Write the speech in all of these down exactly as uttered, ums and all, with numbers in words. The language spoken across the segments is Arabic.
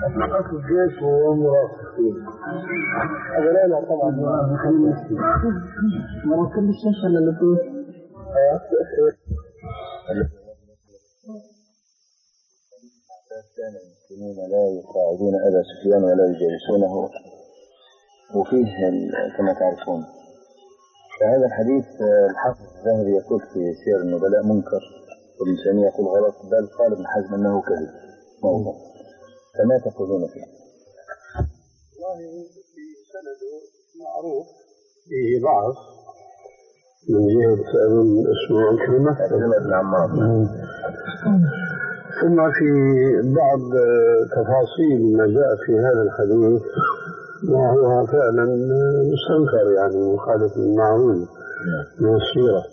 أصل الجيش وهو مرافقين هذا لا لا طبعا مرافقين بالشاشة اللي اللي كان المسلمون لا يقاعدون أبا سفيان ولا يجالسونه، وفيه كما تعرفون. فهذا الحديث الحافظ الذهبي يقول في سير النبلاء منكر، وابن تيمية يقول غلط، بل قال ابن حزم أنه كذب موضوع. فما تقولون فيه؟ والله في سنده معروف فيه ضعف من جهة اسمه عكرمة بن عمار، ثم في بعض تفاصيل ما جاء في هذا الحديث وهو فعلا مستنكر، يعني مخالف للمعروف من السيرة.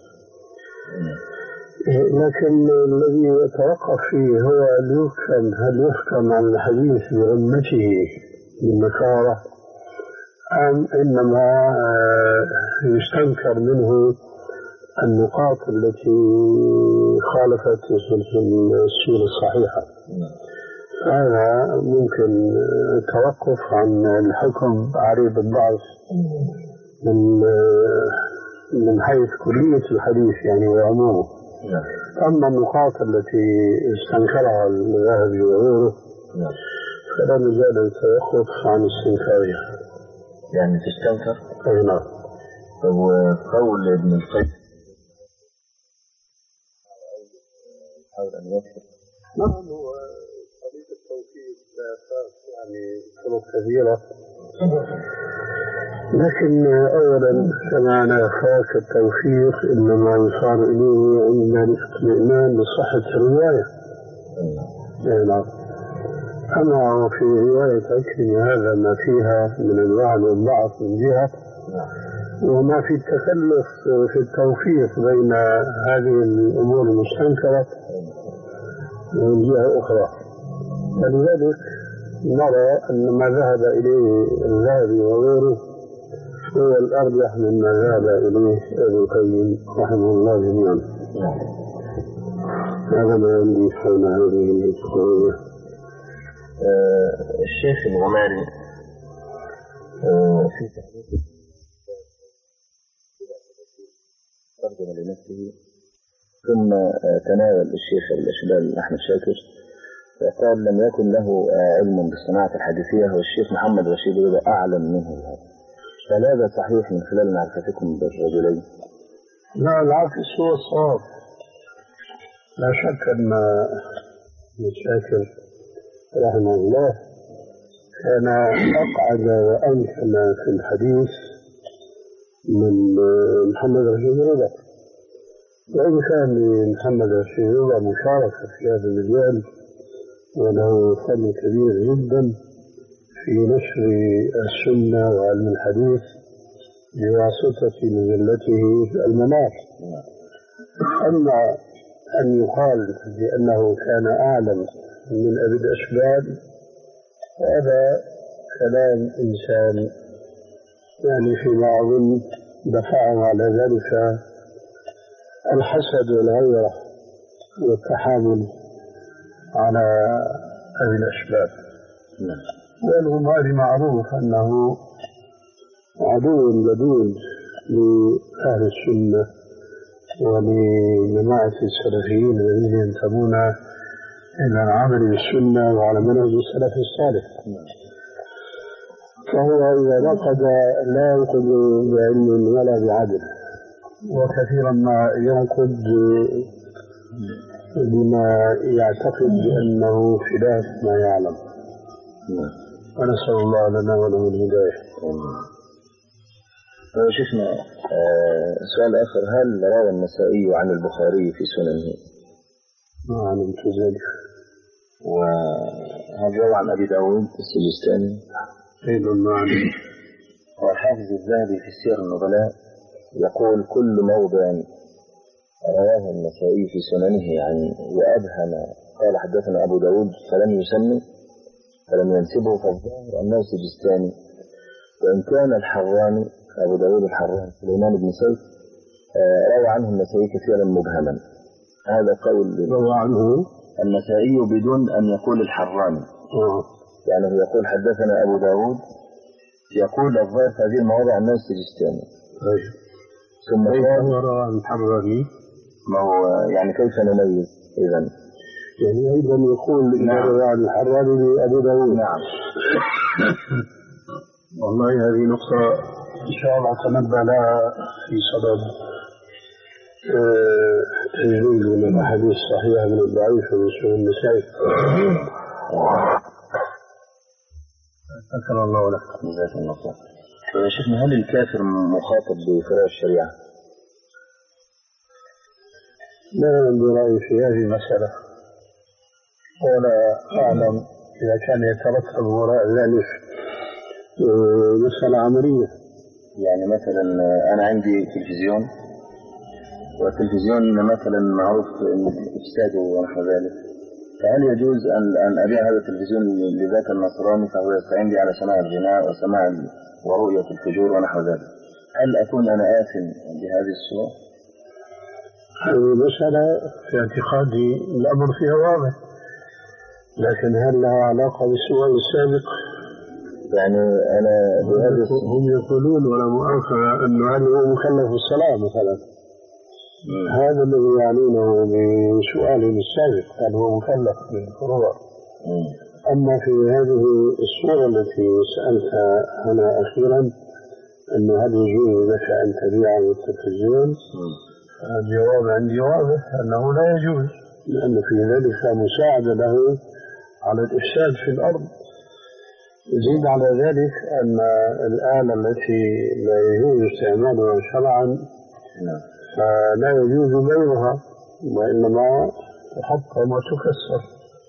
لكن الذي يتوقف فيه هو أن يفهم، هل يحكم عن الحديث برمته بالنكارة أم إنما يستنكر منه النقاط التي خالفت السيرة الصحيحة. هذا ممكن التوقف عن الحكم عليه بالضعف من من حيث كلية الحديث يعني وعمومه. أما النقاط التي استنكرها الذهبي وغيره فلا مجال التوقف عن استنكارها. يعني تستنكر؟ أي نعم. وقول ابن القيم حاول أن يوفق. نعم، هو طريق التوفيق لا أساس يعني طرق كثيرة، لكن أولا كما لا يخاف التوفيق إنما يصار إليه عند الاطمئنان بصحة الرواية. نعم. أما في رواية عكرمة هذا ما فيها من الوعد والضعف من جهة، وما في التكلف في التوفيق بين هذه الأمور المستنكرة من جهة أخرى. فلذلك نرى أن ما ذهب إليه الذهبي وغيره هو الأرجح مما ذهب إليه ابن القيم رحمه الله جميعا. هذا ما عندي حول هذه القضية. آه الشيخ الغماري آه في تحديث ترجم لنفسه، ثم آه تناول الشيخ الأشبال أحمد شاكر وقال لم يكن له آه علم بالصناعة الحديثية، والشيخ محمد رشيد رضا أعلم منه بهذا. فهل هذا صحيح من خلال معرفتكم بالرجلين؟ لا، العكس هو الصواب. لا شك أن شاكر رحمه الله كان أقعد وأمكن في الحديث من محمد رشيد رضا، وإن كان محمد رشيد رضا مشاركة في هذا المجال وله فضل كبير جدا في نشر السنة وعلم الحديث بواسطة مجلته المنار. أما أن يقال بأنه كان أعلم من أبي الأشبال هذا كلام إنسان يعني فيما أظن دفعه على ذلك الحسد والغيرة والتحامل على أبي الأشبال. والغماري معروف أنه عدو لدود لأهل السنة ولجماعة السلفيين الذين ينتمون إلى العمل بالسنة وعلى منهج السلف الصالح. فهو إذا نقد لا ينقد بعلم ولا بعدل، وكثيرا ما ينقد بما يعتقد بأنه خلاف ما يعلم. ونسأل الله لنا وله الهداية. شيخنا آه سؤال آخر، هل روى النسائي عن البخاري في سننه؟ ما علمت ذلك. وهل روى عن أبي داود السجستاني؟ أيضا ما علمت. والحافظ الذهبي في سير النبلاء يقول كل موضع رواه النسائي في سننه يعني وأبهم قال حدثنا أبو داود فلم يسمي فلم ينسبه، فالظاهر أنه السجستاني، وإن كان الحراني أبو داود الحراني سليمان بن سيف روى عنه النسائي كثيرا مبهما. هذا قول روى عنه النسائي بدون أن يقول الحراني. آه. يعني هو يقول حدثنا أبو داود، يقول الظاهر في هذه المواضع أنه السجستاني. طيب. ثم قال الحراني. ما هو يعني كيف نميز إذن؟ يعني أيضا يقول نعم. عن الحراني لأبو داود. نعم. والله هذه نقطة إن شاء الله تنبه لها في صدد تجريد من الأحاديث الصحيحة من الضعيف من سوء النسائي. أكرم الله لك. جزاك الله خير. يا شيخنا، هل الكافر مخاطب بفروع الشريعة؟ لا عندي رأي في هذه المسألة، ولا أعلم إذا كان يترتب وراء ذلك مسألة عملية. يعني مثلا أنا عندي تلفزيون، والتلفزيون مثلا معروف إفساده ونحو ذلك، فهل يجوز أن أن أبيع هذا التلفزيون لذاك النصراني فهو يستعين بي على سماع الغناء وسماع ورؤية الفجور ونحو ذلك؟ هل أكون أنا آثم بهذه الصورة؟ هذه مسألة في اعتقادي الأمر فيها واضح، لكن هل لها علاقة بالسؤال السابق؟ يعني أنا هم يقولون ولا مؤاخذة أنه هل هو مكلف بالصلاة مثلا؟ مم. هذا الذي يعنونه بسؤاله السابق، هل هو مكلف بالفروع؟ أما في هذه الصورة التي سألتها أنا أخيرا، أنه هل يجوز لك أن تبيع التلفزيون؟ الجواب عندي واضح أنه لا يجوز، لأن في ذلك مساعدة له على الإفساد في الأرض. يزيد على ذلك أن الآلة التي لا يجوز استعمالها شرعا فلا يجوز بيعها، وإنما تحطم وتكسر.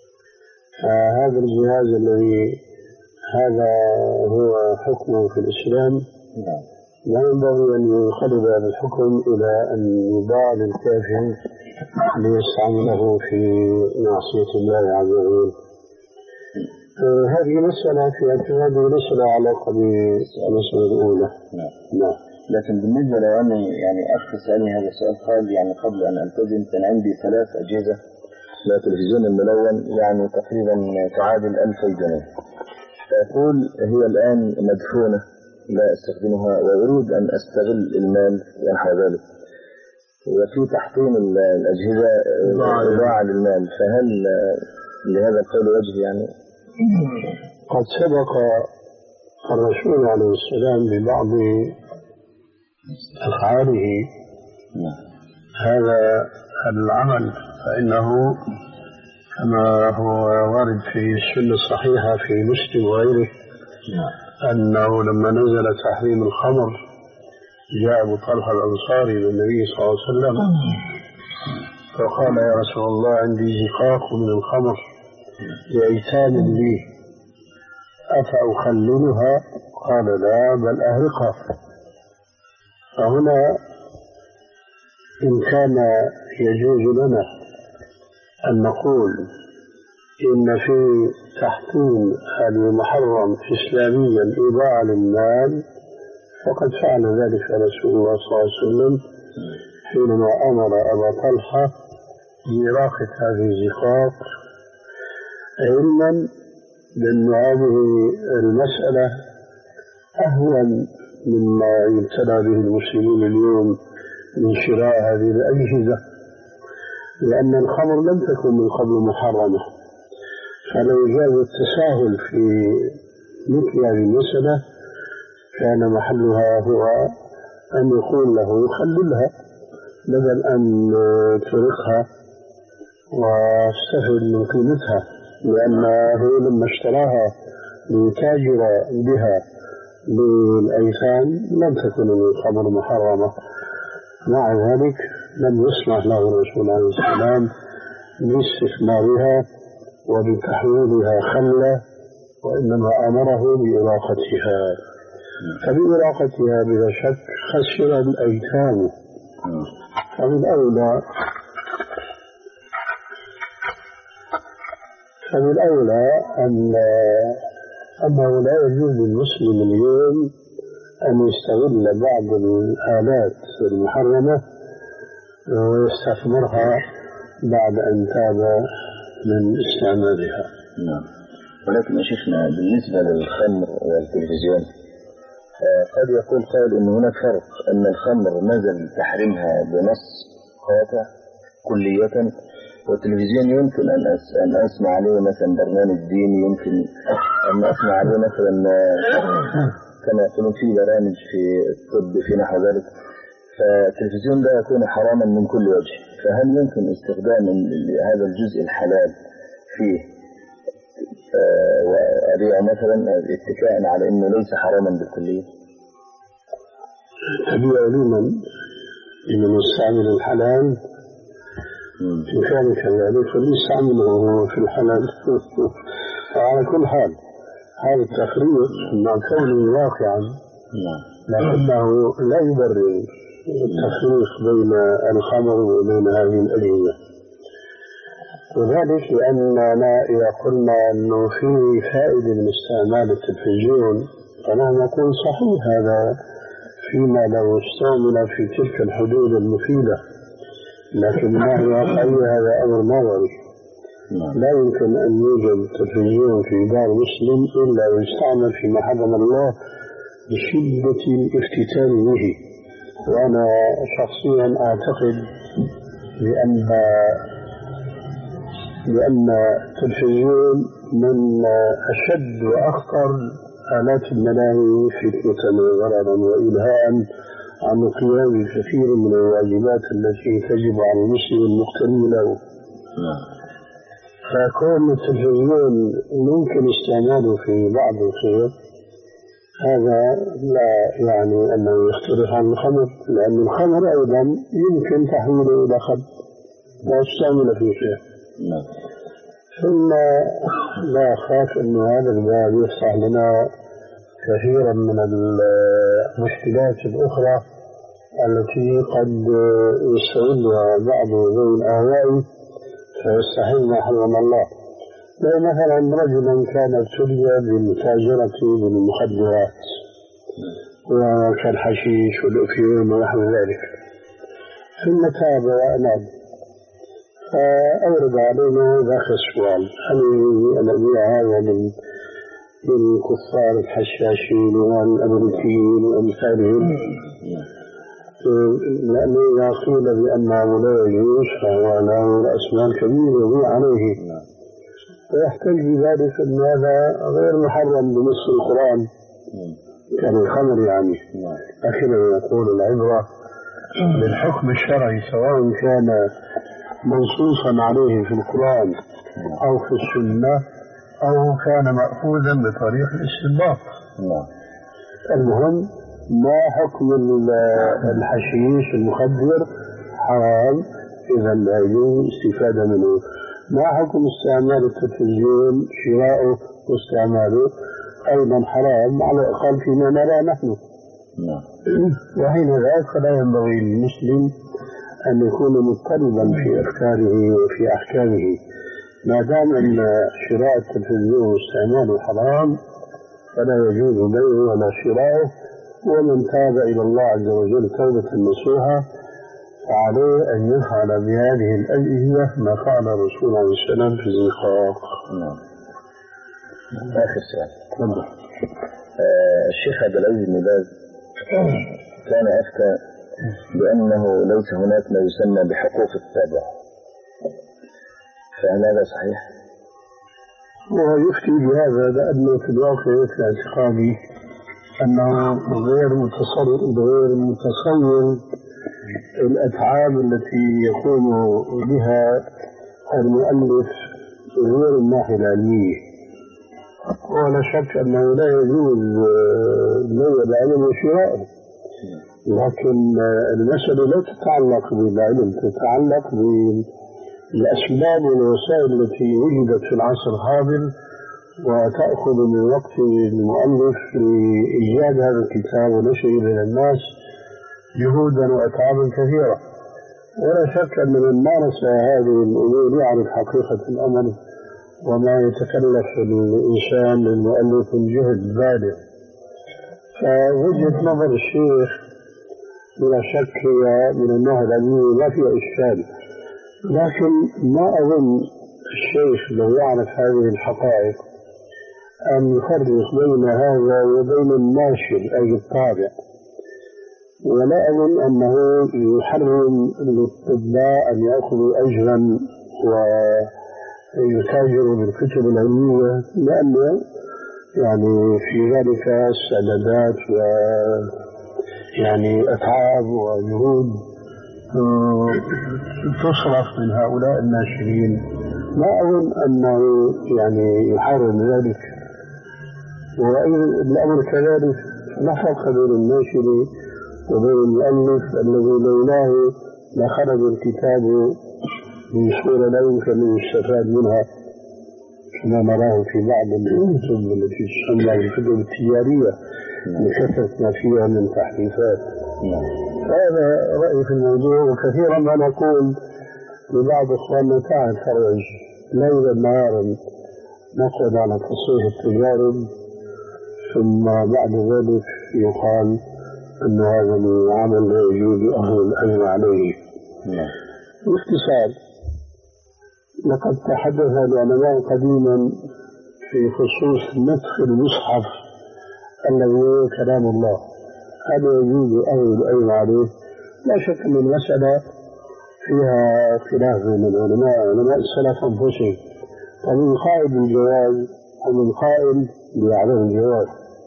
فهذا الجهاز الذي هذا هو حكمه في الإسلام لا ينبغي أن ينقلب هذا الحكم إلى أن يباع للكافر ليستعمله في معصية الله عز وجل. هذه مسألة في اعتقادي ليس لها علاقة بالمسألة الأولى. نعم. لكن بالنسبة لو أني يعني أخ سألني هذا السؤال قال يعني قبل أن ألتزم كان عندي ثلاث أجهزة للتلفزيون الملون يعني تقريبا تعادل ألف جنيه، فأقول هي الآن مدفونة لا أستخدمها وأريد أن أستغل المال ونحو ذلك، وفي تحطيم الأجهزة إضاعة للمال، فهل لهذا القول وجه يعني؟ قد سبق الرسول عليه السلام ببعض أفعاله هذا العمل، فإنه كما هو وارد في السنة الصحيحة في مسلم وغيره أنه لما نزل تحريم الخمر جاء أبو طلحة الأنصاري للنبي صلى الله عليه وسلم فقال يا رسول الله عندي زقاق من الخمر لأيتام لي أفأخللها؟ قال لا بل أهرقها. فهنا إن كان يجوز لنا أن نقول إن في تحطيم المحرم إسلاميا إضاعة للمال فقد فعل ذلك رسول الله صلى الله عليه وسلم حينما أمر أبا طلحة بإراقة هذه الزقاق، علما بأن هذه المسألة أهون مما يبتلى به المسلمين اليوم من شراء هذه الأجهزة، لأن الخمر لم تكن من قبل محرمة، فلو جاز التساهل في مثل هذه المسألة كان محلها هو أن يقول له يخللها بدل أن تركها واستفد من قيمتها، لأنه لما اشتراها ليتاجر بها للأيتام لم تكن من قبل محرمة. مع ذلك لم يسمح له الرسول عليه السلام باستثمارها وبتحويلها خلة، وإنما أمره بإراقتها، فبإراقتها بلا شك خسر الأيتام. فمن أولى فمن الأولى أن أنه لا يجوز للمسلم اليوم أن يستغل بعض الآلات المحرمة ويستثمرها بعد أن تاب من استعمالها. ولكن يا شيخنا بالنسبة للخمر والتلفزيون قد يقول قائل أن هناك فرق، أن الخمر نزل تحريمها بنص قاطع كلية، والتلفزيون يمكن أن أن أسمع عليه مثلا برنامج ديني، يمكن أن أسمع عليه مثلا كما يقولون في برامج في الطب في نحو ذلك، فالتلفزيون ده يكون حراما من كل وجه. فهل يمكن استخدام هذا الجزء الحلال فيه وأبيع مثلا اتكاء على أنه ليس حراما بالكلية؟ تبيع لمن لمن يستعمل الحلال إن كان كذلك فليستعمله هو في الحلال. وعلى كل حال هذا التفريق مع كونه واقعا لكنه لا يبرر التفريق بين الخمر وبين هذه الأدوية، وذلك لأننا إذا قلنا أنه فيه فائدة من استعمال التلفزيون فنحن نقول صحيح هذا فيما لو استعمل في تلك الحدود المفيدة، لكن ما هي واقعية هذا أمر نظري. لا يمكن أن يوجد تلفزيون في دار مسلم إلا ويستعمل فيما حرم الله بشدة الافتتان به. وأنا شخصيا أعتقد بأن لأن التلفزيون من أشد وأخطر آلات الملاهي فتنة وضررا وإلهاء عن قيام كثير من الواجبات التي تجب على المسلم المقتني له. فكون التلفزيون ممكن استعماله في بعض الخير هذا لا يعني أنه يختلف عن الخمر، لأن الخمر أيضا يمكن تحويله إلى خمر ويستعمل في خير. ثم لا أخاف أن هذا الباب يفتح لنا كثيرا من المشكلات الأخرى التي قد يستغلها بعض ذوي الأهواء فيستحل ما حرم الله. مثلا رجلا كان ابتلي بالمتاجرة بالمخدرات وكالحشيش والأفيون ونحو ذلك، ثم تاب وأناب، فأورد علينا ذاك السؤال: هل يجوز أن أبيع هذا للكفار الحشاشين والأمريكيين وأمثالهم؟ لأنه إذا قيل بأنه لا يجوز فهو له رأس مال كبير يبيع عليه، ويحتاج بذلك أن هذا غير محرم بنص القرآن كان الخمر يعني. لكن يقول العبرة بالحكم الشرعي سواء كان منصوصا عليه في القرآن أو في السنة أو كان مأخوذا بطريق الاستنباط. المهم ما حكم الحشيش المخدر؟ حرام، إذا لا يجوز الاستفادة منه. ما حكم استعمال التلفزيون؟ شراؤه واستعماله أيضا حرام على الأقل فيما نرى نحن. وحين ذلك فلا ينبغي للمسلم أن يكون مضطربا في أفكاره وفي أحكامه. ما دام أن شراء التلفزيون واستعماله حرام فلا يجوز بيعه ولا شراؤه، ومن تاب إلى الله عز وجل توبة نصوحا فعليه أن يفعل بهذه الأدعية ما فعل الرسول عليه السلام في الزقاق. نعم. آخر سؤال. آه الشيخ عبد العزيز بن باز كان أفتى بأنه ليس هناك ما يسمى بحقوق التابع، فهل هذا صحيح؟ هو يفتي بهذا لأنه في الواقع في اعتقادي أنه غير متصور غير متصور الأتعاب التي يقوم بها المؤلف غير الناحية العلمية. ولا شك أنه لا يجوز بيع العلم وشراءه، لكن المسألة لا تتعلق بالعلم، تتعلق بالأسباب والوسائل التي وجدت في العصر الحاضر وتأخذ من وقت المؤلف لإيجاد هذا الكتاب ونشره إلى الناس جهودا وأتعابا كثيرة. ولا شك أن من مارس هذه الأمور يعرف حقيقة الأمر وما يتكلف الإنسان للمؤلف من جهد بالغ. فوجهة نظر الشيخ بلا شك هي من الناحية العلمية ما فيها إشكال، لكن ما أظن الشيخ لو يعرف هذه الحقائق أن يفرق بين هذا وبين الناشر أي الطابع، ولا أظن أنه يحرم للطباء أن يأخذوا أجرا ويتاجروا بالكتب العلمية، لأن يعني في ذلك استعدادات و يعني أتعاب وجهود تصرف من هؤلاء الناشرين. ما أظن أنه يعني يحرم ذلك. والأمر كذلك لا فرق بين الناشر وبين المؤلف الذي لولاه لخرج الكتاب بصورة لا يمكن أن يستفاد منها كما نراه في بعض الكتب التي تسمى الكتب التجارية لكثرة ما فيها من تحريفات. هذا رأيي في الموضوع. وكثيرا ما نقول لبعض إخواننا تعال فرج ليلا نهارا نقعد على تصحيح التجارب، ثم بعد ذلك يقال أن هذا العمل لا يجوز أخذ الأجر عليه. باختصار، لقد تحدث العلماء قديما في خصوص نسخ المصحف الذي هو كلام الله، هذا يجوز أخذ الأجر عليه. لا شك أن المسألة فيها خلاف بين العلماء علماء السلف أنفسهم، ومن قائل بالجواز ومن قائل بعدم الجواز.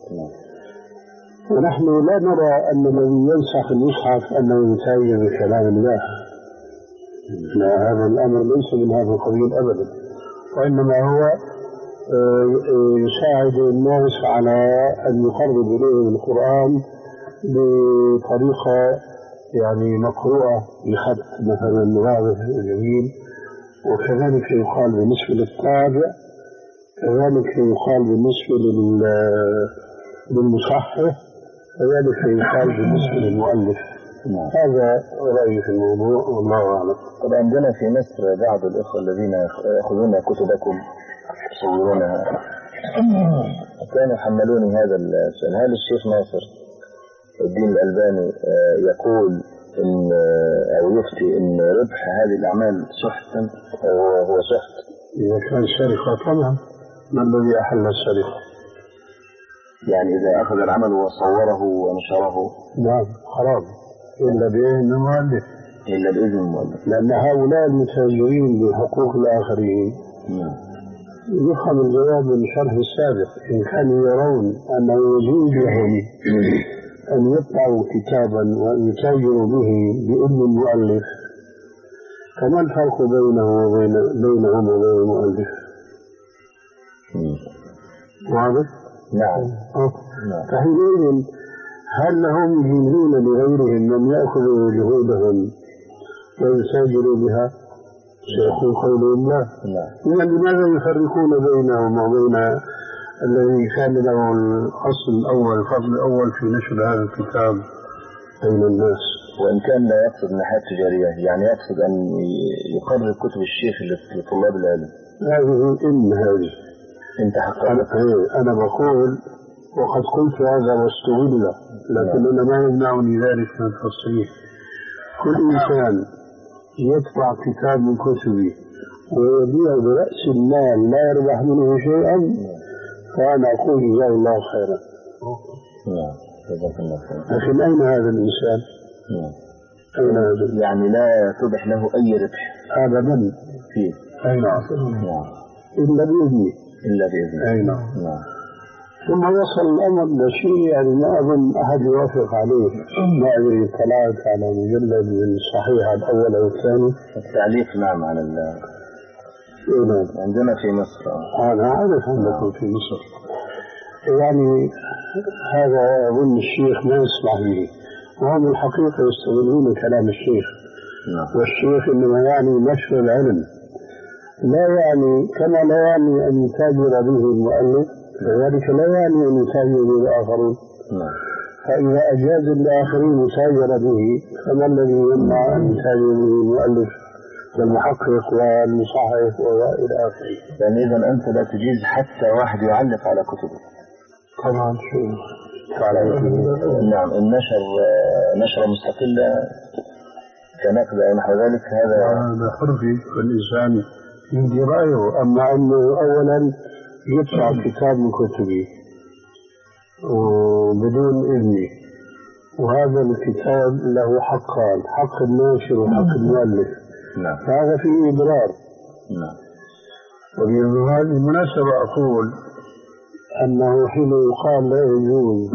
ونحن لا نرى أن الذي ينسخ المصحف أنه يتاجر بكلام الله، لا، هذا الأمر ليس من هذا القبيل أبدا، وإنما هو يساعد الناس على أن يقرب إليهم القرآن بطريقة يعني مقروءة بخط مثلا واضح وجميل. وكذلك يقال بالنسبة للطابع، كذلك يقال بالنسبة للمصحف، كذلك يقال بالنسبة للمؤلف. هذا رأيي في الموضوع والله أعلم. طبعا عندنا في مصر بعض الإخوة الذين يأخذون كتبكم يصورونها كانوا حملوني هذا السؤال: هل الشيخ ناصر الدين الألباني يقول إن أو يفتي إن ربح هذه الأعمال سحت أو هو سحت؟ إذا كان سرقة طبعا، ما الذي أحل السرقة؟ يعني إذا أخذ العمل وصوره ونشره نعم حرام، إلا بإذن المؤلف، إلا بإذن المؤلف، لأن هؤلاء المتاجرين بحقوق الآخرين يفهم الجواب من الشرح السابق. إن كانوا يرون أنه يجوز لهم أن يطبعوا كتابا وأن يتاجروا به بإذن المؤلف، فما الفرق بينه وبين بينهم وبين المؤلف؟ واضح؟ نعم. فحينئذ هل هم يجيزون لغيرهم أن يأخذوا جهودهم ويتاجروا بها؟ سيكون قولهم لا. إذا لماذا يفرقون بينهم وبين الذي كان له الأصل الأول الفضل الأول في نشر هذا الكتاب بين الناس؟ وإن كان لا يقصد الناحية التجارية، يعني يقصد أن يقرر كتب الشيخ لطلاب العلم. هذه إن هذه أنت حقا أنا, أنا بقول وقد قلت هذا واستغل، لكن أنا ما يمنعني ذلك من التصريح. كل إنسان يدفع كتاب من كتبه ويبيع برأس المال لا يربح منه شيئا، فأنا أقول جزاه الله خيرا. لكن أين هذا الإنسان؟ أين هذا؟ يعني لا تبح له أي ربح أبدا فيه. أين؟ إلا بإذنه. إلا بإذنه. أين؟ ثم وصل الأمر لشيء يعني ما أظن أحد يوافق عليه. ما أدري طلعت على مجلد من الصحيح الأول أو الثاني. التعليق نعم على ال عندنا في مصر. أنا أعرف أنكم في مصر. يعني هذا أظن الشيخ ما يسمع به، وهم الحقيقة يستغلون كلام الشيخ. والشيخ إنما يعني نشر العلم، لا يعني كما لا يعني أن يتاجر به المؤلف، كذلك لا يعني أن يتاجر به الآخرين. فإذا أجاز الآخرين يتاجر به، فما الذي يمنع أن يتاجر به المؤلف والمحقق والمصحف وإلى آخره؟ يعني إذا أنت لا تجيز حتى واحد يعلق على كتبه؟ طبعا شو نعم. النشر نشرة مستقلة كنقد أو نحو ذلك هذا هذا حر في الإنسان يدي رأيه. أما أنه أولا يطبع كتاب من كتبي وبدون إذني، وهذا الكتاب له حقان، حق الناشر وحق المؤلف. نعم. فهذا فيه إضرار. نعم. وبهذه المناسبة أقول أنه حين يقال لا يجوز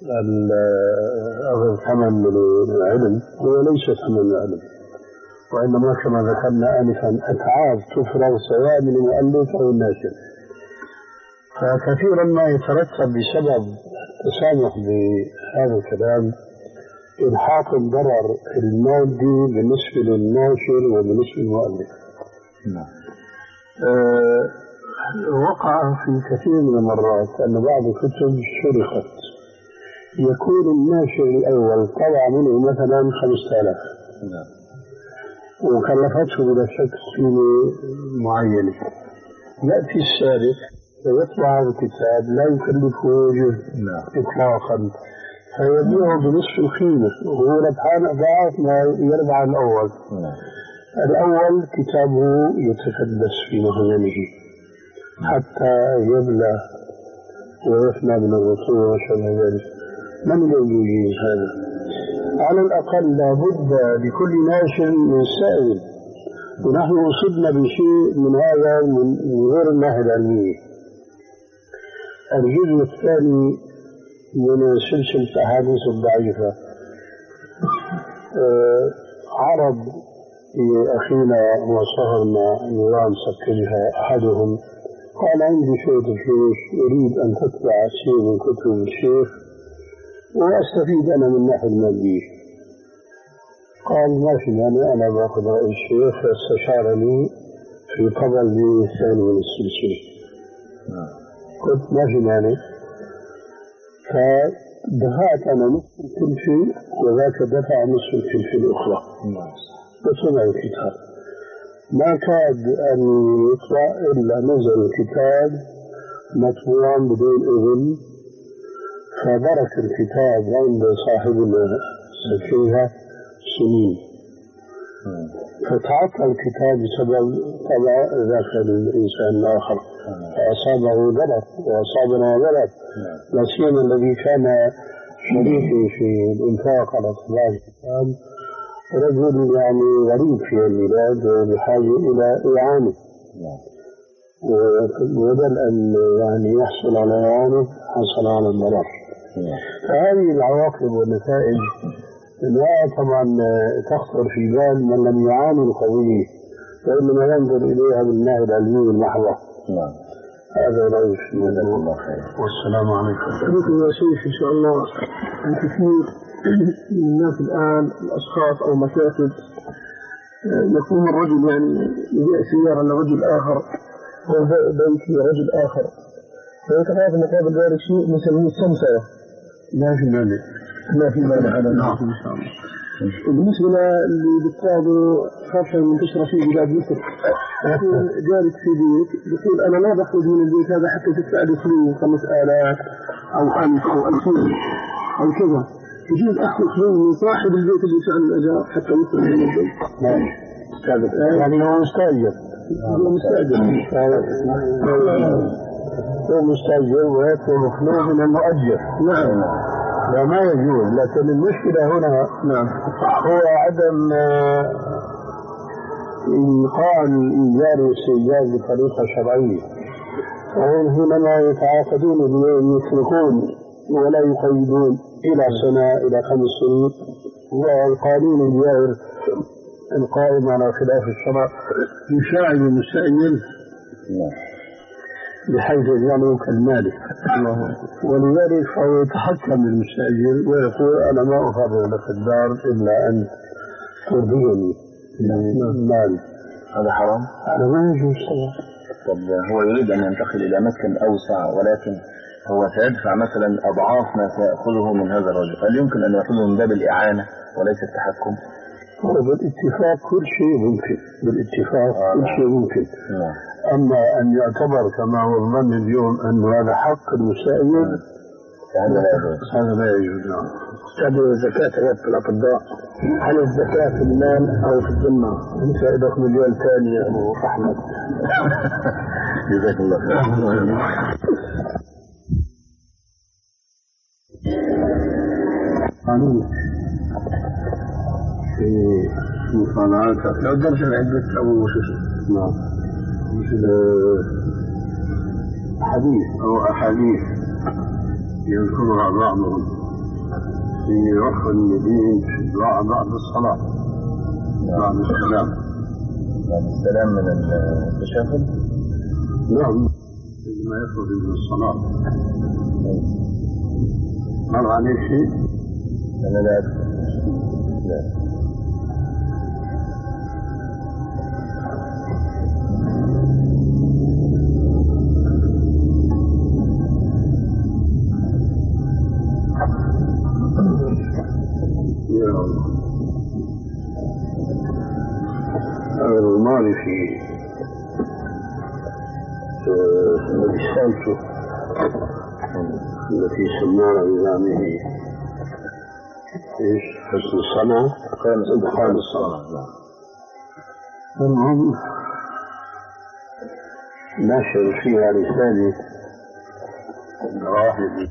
أخذ ثمن من العلم، هو ليس ثمن العلم، وإنما كما ذكرنا آنفا أتعاب تفرغ سواء من المؤلف أو الناشر. فكثيرا ما يترتب بسبب التسامح بهذا الكلام إلحاق الضرر المادي بالنسبة للناشر وبالنسبة للمؤلف. نعم. أه وقع في كثير من المرات أن بعض الكتب سرقت، يكون الناشر الأول طبع منه مثلا خمسة آلاف وكلفته بلا شك قيمة معينة، يأتي السارق ويطبع هذا الكتاب لا يكلفه جزء إطلاقا، فيبيعه بنصف القيمة وهو ربحان أضعاف ما يربح الأول. الأول كتابه يتكدس في مخزنه حتى يبلى ويفنى من الرطوبة وشبه ذلك. من يجوز هذا؟ على الأقل لابد لكل ناشر من سائل، ونحن أصبنا بشيء من هذا من غير الناحية العلمية. الجزء الثاني من سلسلة الأحاديث الضعيفة أه عرض أخينا وصهرنا نظام سكنها أحدهم، قال عندي شوية فلوس أريد أن تطبع شيء من كتب الشيخ وأستفيد أنا من الناحية المادية. قال ما في مانع، أنا باخذ رأي الشيخ، فاستشارني في طبع الجزء الثاني من السلسلة. قلت ما في مانع، فدفعت أنا نصف الكلفة وذاك دفع نصف الكلفة الأخرى وطبع الكتاب. ما كاد أن يطبع إلا نزل الكتاب مطبوعا بدون إذن، فبرك الكتاب عند صاحبنا سكيها سنين، فتعطل الكتاب بسبب طبع ذاك الإنسان الآخر، فأصابه ضرر وأصابنا ضرر، لا سيما الذي كان شريكي في الإنفاق على طباعة الكتاب رجل يعني غريب في البلاد وبحاجة إلى إعانة، وبدل أن يعني يحصل على إعانة حصل على الضرر. فهذه العواقب والنتائج لا طبعا تخطر في بال من لم يعاني القضية، وإنما ينظر إليها بالناحية العلمية المحضة. هذا رأيي في الموضوع. والسلام عليكم. أريد يا شيخ إن شاء الله أن كثير من الناس الآن الأشخاص أو مكاتب يكون الرجل يعني يبيع سيارة لرجل آخر أو بيت لرجل آخر، فيتفاوت مقابل ذلك شيء نسميه السمسرة. ما في مانع. ما في مانع هذا إن شاء الله. بالنسبة اللي بيتفاوضوا خاصة منتشرة في بلاد مصر، جارك في بيت بيقول أنا لا بخرج من البيت هذا حتى تدفع لي فلوس خمس آلاف أو ألف أو ألفين أو كذا، يجوز أخذ فلوس من صاحب البيت اللي يدفع الأجار حتى يدخل من البيت؟ نعم. يعني هو مستأجر. هو مستأجر. هو مستأجر ويكون مخلوق من المؤجر. نعم. لا ما يجوز، لكن المشكلة هنا نعم هو عدم إيقاع الإيجار والاستئجار بطريقة شرعية. فهم حينما يتعاقدون بأن يتركون ولا يقيدون إلى سنة إلى خمس سنين، والقانون الجائر القائم على خلاف الشرع يساعد المستأجر بحيث يجعله كالمالك، ولذلك فهو يتحكم بالمستأجر ويقول أنا ما أفرغ لك الدار إلا أن ترضيني المال. هذا حرام؟ هذا ما يجوز طبعا. طب هو يريد أن ينتقل إلى مسكن أوسع، ولكن هو سيدفع مثلا أضعاف ما سيأخذه من هذا الرجل، هل يمكن أن يأخذه من باب الإعانة وليس التحكم؟ هو بالاتفاق كل شيء ممكن، بالاتفاق آه كل شيء ممكن. آه. أما أن يعتبر كما هو الظن اليوم أن هذا حق المستأجر هذا لا يجوز. هذا لا يجوز. نعم. تابع الزكاة عيادة الأطباء، هل الزكاة في المال أو في الذمة؟ أنت إذا مجال ثاني يا أبو أحمد. جزاك الله خير. قانون في مصانعات لو درس عدة أو نعم حديث أو أحاديث يذكرها بعضهم في رفع اليدين في الدعاء بعد الصلاة بعد السلام بعد السلام من التشهد. نعم عندما يخرج من الصلاة مر عليه شيء؟ أنا لا أذكر. لا. يا الله هذا الماضي في رسالته التي سماها بزعمه ايش حسن الصنعة ادخال الصلاة. المهم نشر فيها رسالة راهب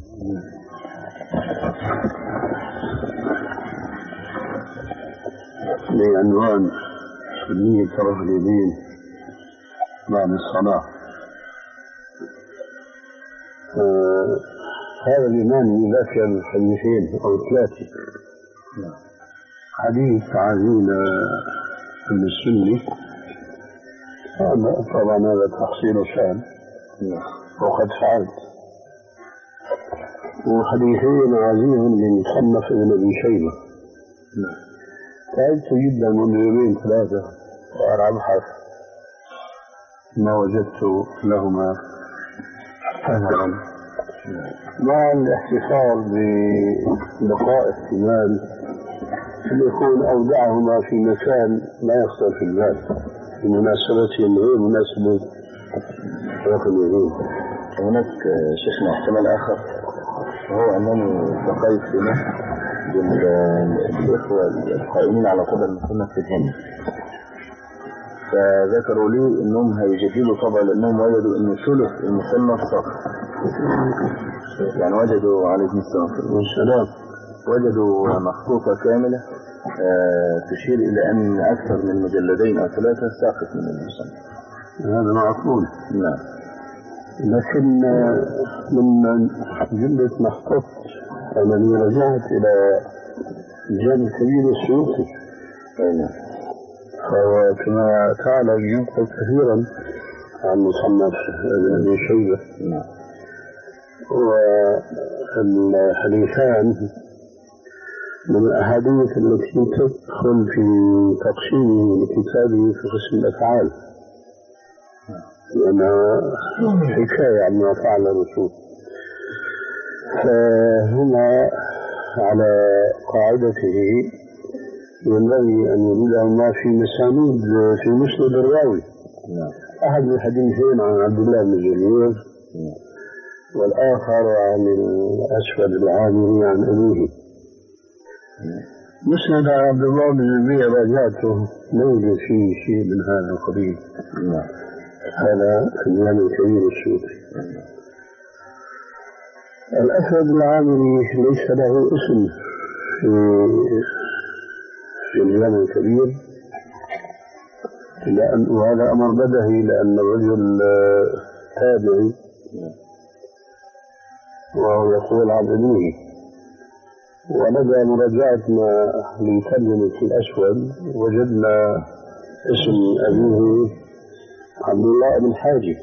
بعنوان سنية رفع اليدين بعد الصلاة. آه هذا الإمام يذكر حديثين أو ثلاثة. حديث عزيز ابن السني طبعا هذا تحصيل شان وقد فعلت، وحديثين عزيز لمصنف ابن أبي شيبة. تعبت جدا منذ يومين ثلاثة وأنا أبحث ما وجدت لهما أثرا، مع الاحتفاظ ببقاء احتمال أن يكون أودعهما في مكان لا يخطر في البال بمناسبتهم غير مناسبة رفع اليدين. هناك شيخنا احتمال آخر وهو أنني بقيت في مصر بالإخوة القائمين على قدر المصنف في الهند، فذكروا لي أنهم هيجددوا طبعا لأنهم وجدوا أن ثلث المصنف صفر، يعني وجدوا عليكم السلام وجدوا مخطوطة كاملة تشير إلى أن أكثر من مجلدين أو ثلاثة ساقط من المصنف. هذا معقول. نعم. لكن من جلة محطوط أنني رجعت إلى الجامع الكبير السيوطي، فهو كما تعلم ينقل كثيرا عن مصنف ابن أبي شيبة، والحديثان من الأحاديث التي تدخل في تقسيمه لكتابه في قسم الأفعال، لأنها حكاية عما فعل الرسول. فهنا على قاعدته ينبغي أن يوجد في مسانيد في مسند الراوي. أحد الحديثين عن عبد الله بن جرير والآخر عن الأسود العامري عن أبيه. مسند عبد الله بن جرير راجعته لا يوجد فيه شيء من هذا القبيل. هذا في الجامع الكبير السيوطي. الأسود العامري ليس له اسم في في الجامع الكبير، لأن وهذا أمر بدهي لأن الرجل تابعي وهو يقول عن أبيه، ولدى مراجعتنا لترجمة الأسود وجدنا اسم أبيه عبد الله بن حاجب.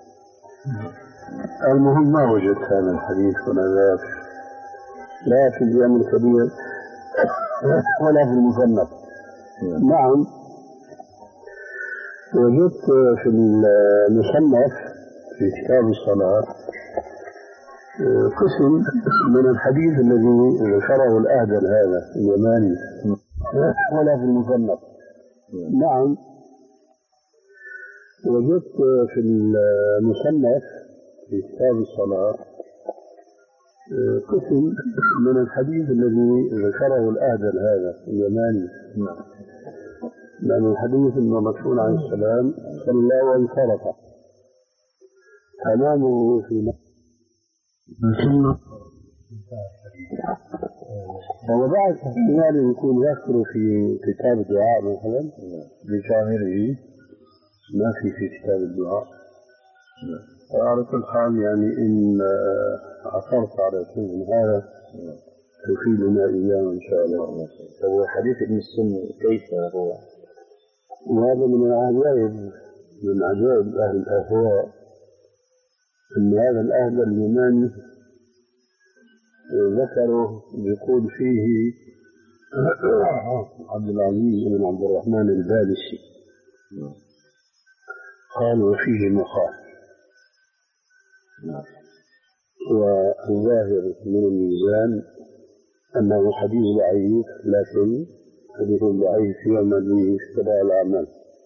المهم ما وجدت هذا الحديث ولا ذاك لا في الجامع الكبير ولا في المصنف. نعم وجدت في المصنف في كتاب الصلاة قسم من الحديث الذي ذكره الأهدل هذا اليماني ولا في المصنف. نعم وجدت في المصنف في كتاب الصلاة قسم من الحديث الذي ذكره الأهدل هذا اليماني، لأن الحديث أن الرسول عليه السلام صلى وانصرف، أمامه في السنة. وبعد احتمال يكون يذكر في كتاب الدعاء مثلا بشامله، ما في في كتاب الدعاء. وعلى كل حال يعني إن عثرت على شيء من هذا تفيدنا إياه إن شاء الله. هو حديث ابن السني كيف هو؟ وهذا من العجائب من عجائب أهل الأهواء أن هذا الأهل اليماني ذكروا يقول فيه عبد العزيز بن عبد الرحمن البالسي، قال وفيه مقال، والظاهر من الميزان أنه حديث ضعيف، لكن حديث ضعيف يعمل به في قضاء الأعمال.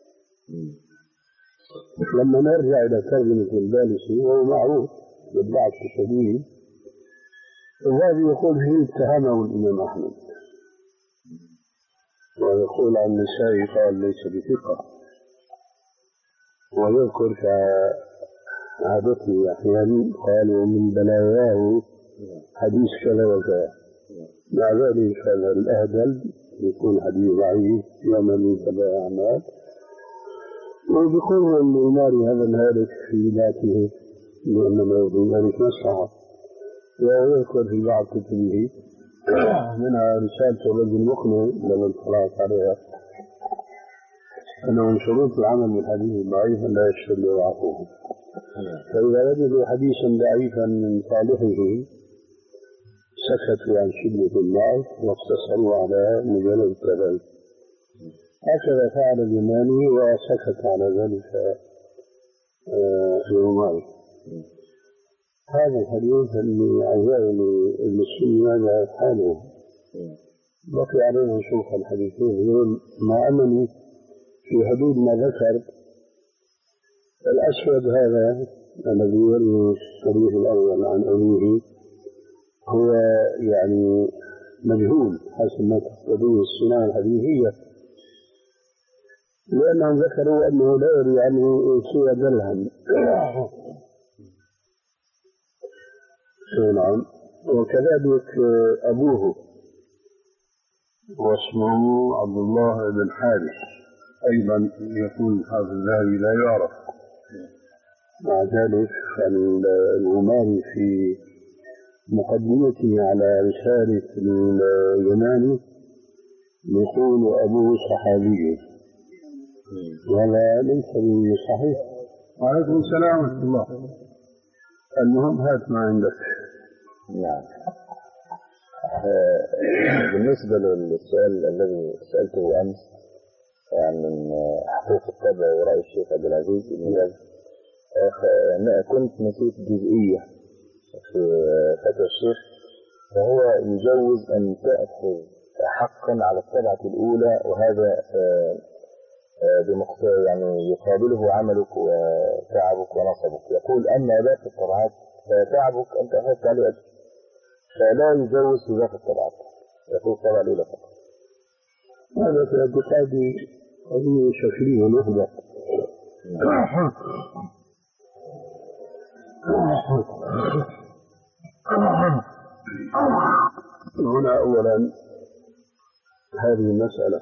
لما نرجع إلى ترجمة البالسي وهو معروف بالضعف الشديد، الذي يقول فيه اتهمه الإمام أحمد، ويقول عن النسائي قال ليس بثقة، ويذكر كعادته أحيانا قال ومن بلاياه حديث كذا وكذا. مع ذلك هذا الأهدل يكون حديث ضعيف يعمل من تبع أعمال، وبيقول أن إماري هذا الهالك في ذاته لأنه في ذلك مصلحة. ويذكر في بعض كتبه منها رسالة الرجل المقنع لمن اطلعت عليها أنه من شروط العمل بالحديث الضعيف لا يشتري ضعفه، فإذا وجدوا حديثا ضعيفا من صالحه سكتوا عن شدة الضعف واقتصروا على مجرد التبعيد. هكذا فعل اليماني وسكت على ذلك اليماني. هذا الحديث اللي عزائل المسلمين هذا حاله بقي علينا نشوف الحديثين، مع أنني في حدود ما ذكر الأسود هذا الذي يروي الحديث الأول عن أبيه هو يعني مجهول حسب ما تقتضيه السنة الحديثية، لأنهم ذكروا أنه لا يروي عنه سوى درهم. نعم. وكذلك أبوه واسمه عبد الله بن حارث أيضا يكون هذا الذهبي لا يعرف. مع ذلك الغماري في مقدمته على رسالة اليماني يقول أبوه صحابي، وهذا ليس بصحيح. وعليكم السلام ورحمة الله. المهم هات ما عندك. نعم. بالنسبة للسؤال الذي سألته أمس عن حقوق الطبع ورأي الشيخ عبد العزيز بن باز، كنت نسيت جزئية في فتوى الشيخ، فهو يجوز أن تأخذ حقا على الطبعة الأولى، وهذا بمقتضى يعني يقابله عملك وتعبك ونصبك. يقول أما باقي الطبعات فتعبك أنت أخذت عليه أجر، فلا يجوز في باقي الطبعات، يقول الطبعة الأولى فقط. هذا في اعتقادي قضية شكلية وحدة. هنا أولا هذه مسألة،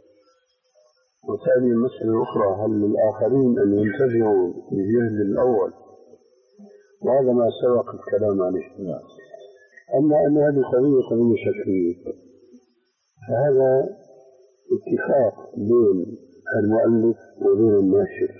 وثاني المسألة الأخرى هل للآخرين أن ينتبهوا للجهل الأول، وهذا ما سبق الكلام عليه. أما أن هذه قضية قضية شكلية فهذا اتفاق بين المؤلف وبين الناشر،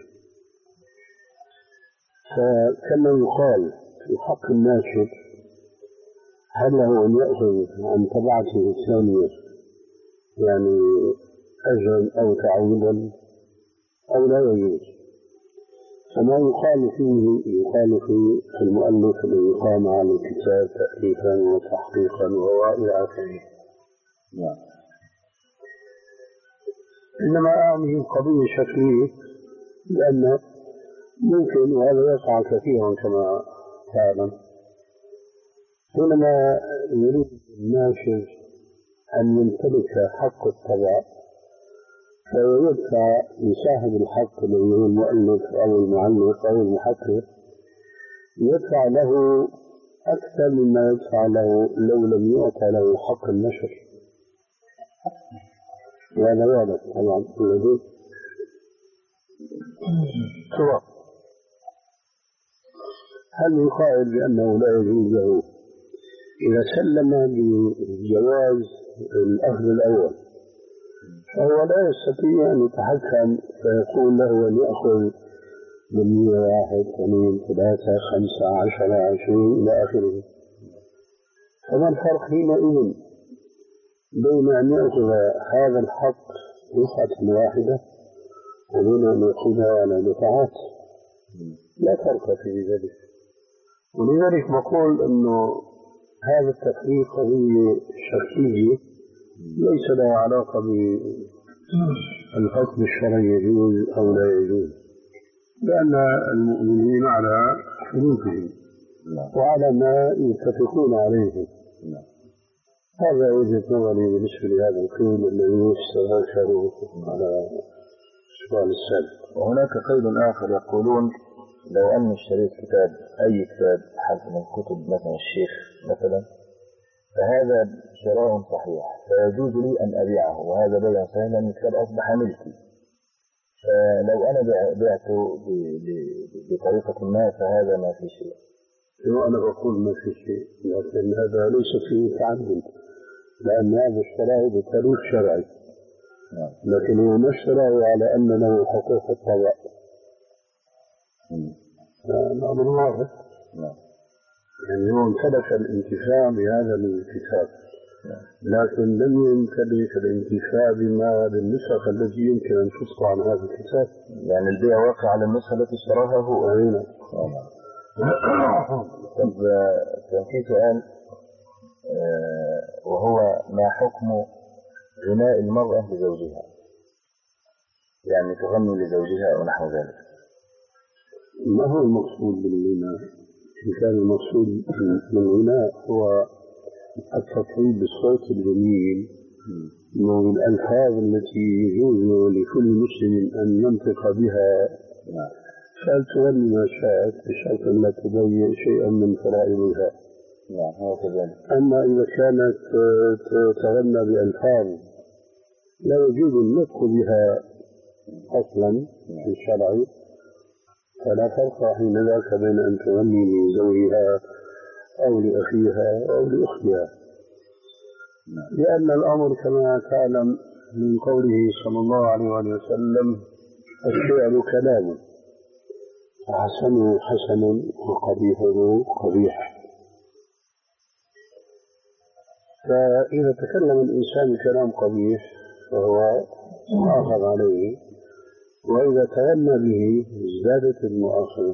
فكما يقال في حق الناشر هل له أن يأخذ عن طبعته الثانية يعني أجرا أو تعويضا أو لا يجوز. فما يقال فيه يقال في المؤلف الذي قام على الكتاب تأليفا وتحقيقا وإلى آخره. إنما أعني قضية شكلية، لأن ممكن وهذا يقع كثيرا كما تعلم حينما يريد الناشر أن يمتلك حق الطبع فيدفع لصاحب الحق الذي هو المؤلف أو المعلق أو المحقق يدفع له أكثر مما يدفع له لو لم يؤتى له حق النشر. وهذا واضح طبعا الذي سواء هل يقال بأنه لا يجوز له إذا سلم بجواز الأخذ الأول فهو لا يستطيع أن يتحكم فيقول له أن يأخذ بالمية واحد اثنين ثلاثة خمسة عشرة عشرين إلى آخره. فما الفرق حينئذ بين أن يأخذ هذا الحق دفعة واحدة وبين أن يأخذها على دفعات؟ لا فرق في ذلك. ولذلك بقول أنه هذا التفريق قضية شرعية ليس له علاقة بالحكم الشرعي يجوز أو لا يجوز، لأن المؤمنين على شروطهم وعلى ما يتفقون عليه. هذا وجهة نظري بالنسبة لهذا القول الذي استغرقه على السؤال السابق. وهناك قيد آخر يقولون لو أن اشتريت كتاب أي كتاب حتى من كتب مثلا الشيخ مثلا فهذا شراء صحيح فيجوز لي أن أبيعه وهذا بيع صحيح لأن الكتاب أصبح ملكي، فلو أنا بعته بطريقة ما فهذا ما في شيء. أنا بقول ما في شيء، لكن هذا ليس فيه تعدد لأن هذا اشتراه بطريق شرعي، لكن هو ما اشتراه على أن له حقوق الطبع. الأمر واضح. يعني هو امتلك الانتفاع بهذا الكتاب لكن لم يمتلك الانتفاع بما بالنسخ التي يمكن أن تصنع عن هذا الكتاب. يعني البيع واقع على النسخة التي اشتراها هو. أين؟ طب كان في سؤال وهو ما حكم غناء المرأة لزوجها؟ يعني تغني لزوجها أو نحو ذلك. ما هو المقصود بالغناء؟ إن كان المقصود بالغناء هو التطريب بالصوت الجميل والألفاظ التي يجوز لكل مسلم أن ينطق بها فلتغني ما شاءت بشرط أن لا تضيع شيئا من فرائضها. أما إذا كانت تغنى بألفاظ لا يجوز النطق بها أصلا في الشرع فلا فرق حين ذاك بين أن تغني لزوجها أو لأخيها أو لأختها، لأن الأمر كما تعلم من قوله صلى الله عليه وسلم الشعر كلام حسنه حسن وقبيحه قبيح. فإذا تكلم الإنسان كلام قبيح فهو مؤاخذ عليه، وإذا تغنى به ازدادت المؤاخذة.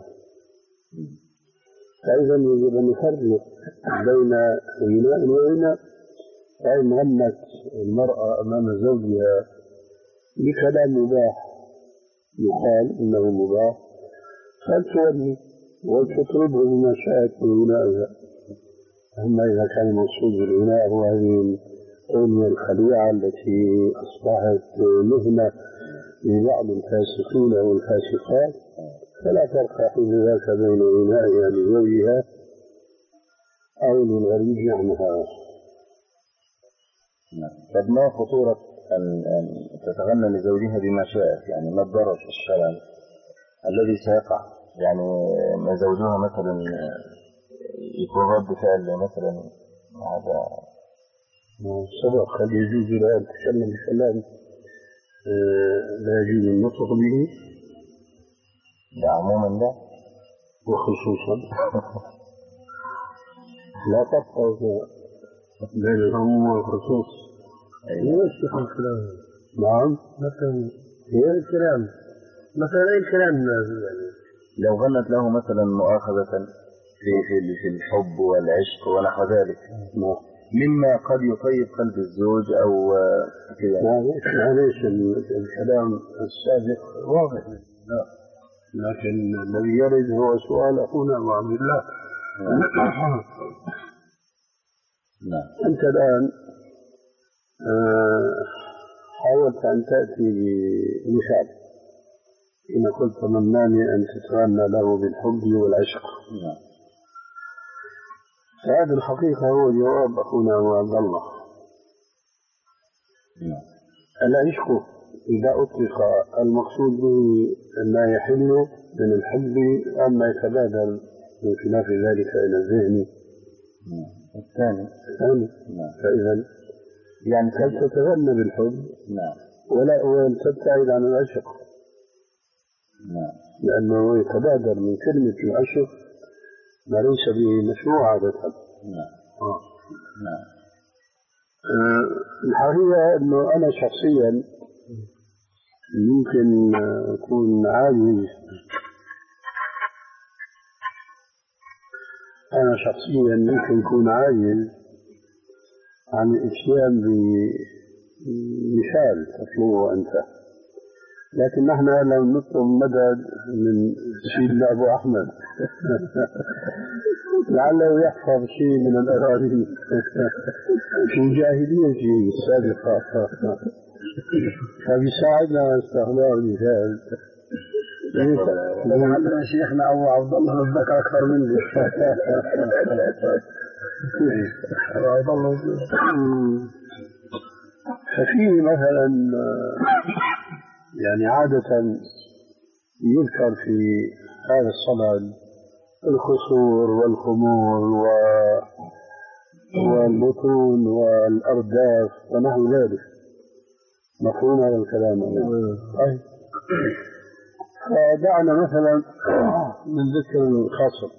فإذا يجب أن نفرق بين غناء وغناء. فإن غنت المرأة أمام زوجها بكلام مباح يقال إنه مباح فلتغني وتطربه بما شاءت من غنائها. أما إذا كان المقصود بالغناء هو هذه الأغنية الخليعة التي أصبحت مهنة لبعض الفاسقين أو الفاسقات فلا فرق حين ذاك بين غنائها لزوجها أو للغريب عنها. طب ما خطورة أن تتغنى لزوجها بما شاءت؟ يعني ما الضرر الشرعي الذي سيقع؟ يعني ما زوجها مثلا يكون رد فعل مثلا هذا سبق هل يجوز لها أن تتكلم بكلام لا يجوز النطق به؟ لا عموما لا وخصوصا لا تفرق بين العموم والخصوص. ايش يكون الكلام؟ نعم مثلا هي الكلام مثلا اي الكلام لو غنت له مثلا مؤاخذة في في في الحب والعشق ونحو ذلك مما قد يطيب قلب الزوج أو كذا. معليش الكلام السابق واضح لا، لكن الذي يرد هو سؤال أخونا أبو عبد الله. نعم. أنت الآن حاولت أن تأتي بمثال إن قلت تمناني أن تتغنى له بالحب والعشق. نعم. هذه الحقيقة هو جواب أخونا أبو عبد الله. العشق إذا أطلق المقصود به ما يحل من الحب أما يتبادل من خلاف ذلك إلى الذهن الثاني الثاني فإذا يعني قد تتغنى بالحب ولا وتبتعد عن العشق لأنه يتبادل من كلمة العشق ما ليس به مشروع عادة. آه. آه الحقيقة أنه أنا شخصيا ممكن أكون عاجز أنا شخصيا ممكن أكون عاجز عن الإتيان بمثال تطلبه أنت، لكن نحن لم نطلب مدد من سيدنا أبو أحمد لعله يحفظ شيء من الأراضي في جاهليته السابقة فبيساعدنا استخدام المثال. لعل شيخنا أبو عبد الله نتذكر أكثر مني. ففي مثلا يعني عادة يذكر في هذا الصدد الخصور والخمور والبطون والأرداف ونحو ذلك. مفهوم هذا الكلام؟ طيب فدعنا مثلا من ذكر الخاصر،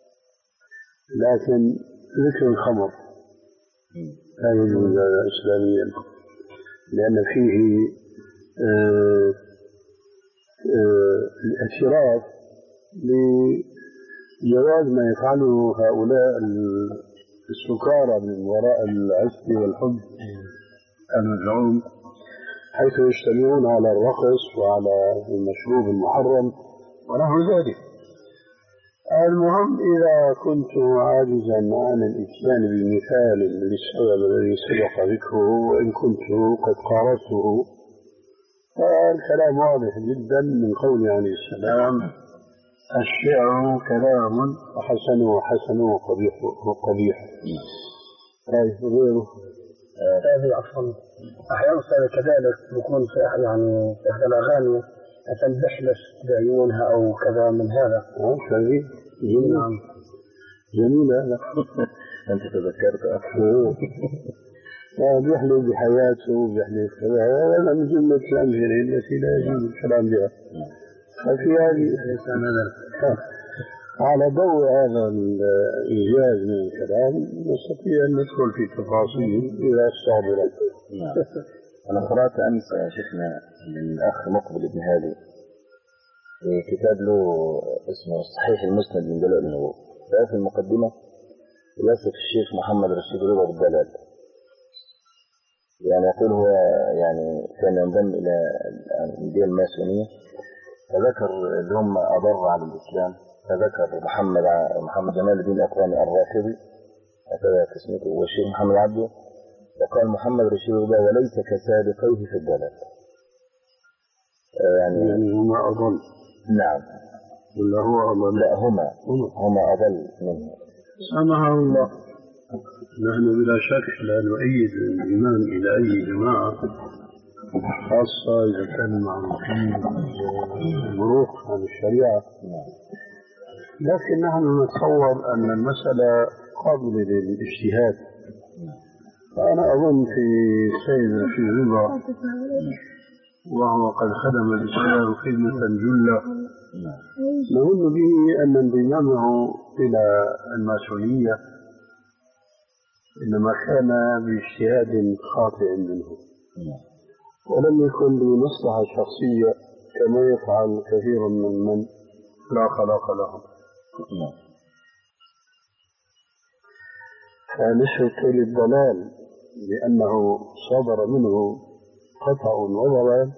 لكن ذكر الخمر لا يجوز إسلاميا لأن فيه آه آه الاعتراف بجواز ما يفعله هؤلاء السكارى من وراء العشق والحب المزعوم، حيث يجتمعون على الرقص وعلى المشروب المحرم ونحو ذلك. المهم إذا كنت عاجزا عن الإتيان بمثال للسبب الذي سبق ذكره وإن كنت قد قارسته فالكلام واضح جدا من قول عليه السلام: الشعر كلام وحسنه حسن وقبيحه قبيح. طيب غيره هذه عفوا أحيانا كذلك يكون في يعني في إحدى الأغاني مثلا بحلف بعيونها أو كذا من هذا. اه شيء جميل جميل هذا. أنت تذكرت اه بيحلف بحياته بيحلف كذا، هذا من جملة الأمثلة التي لا يجوز الكلام بها. ففي هذه على ضوء هذا الإيجاز من الكلام نستطيع أن ندخل في تفاصيل إذا استعبرت. أنا قرأت أمس يا شيخنا من الأخ مقبل بن هادي كتاب له اسمه صحيح المسند من دلائل النبوة، في المقدمة يصف الشيخ محمد رشيد رضا بالدلال، يعني يقول هو يعني كان ينضم إلى الأندية الماسونية، فذكر اللي هم أضر على الإسلام، فذكر محمد محمد جمال الدين الأكرامي الرافضي هكذا تسميته والشيخ محمد عبده، وقال محمد رشيد رضا وليس كسابقيه في الدلال. يعني يعني هما أضل. نعم. ولا هو أضل؟ لا هما هما أضل منه. سامحه الله. نحن بلا شك لا نؤيد الإيمان إلى أي جماعة، خاصة إذا كان معروفين المروق عن الشريعة، لكن نحن نتصور أن المسألة قابلة للاجتهاد. فأنا أظن في السيد رشيد رضا وهو قد خدم الإسلام خدمة جلة نظن به أن انضمامه إلى الماسونية إنما كان باجتهاد خاطئ منه ولم يكن لمصلحة شخصية كما يفعل كثير من من لا خلاق لهم. فنشرك للضلال لأنه صدر منه خطأ وضلال،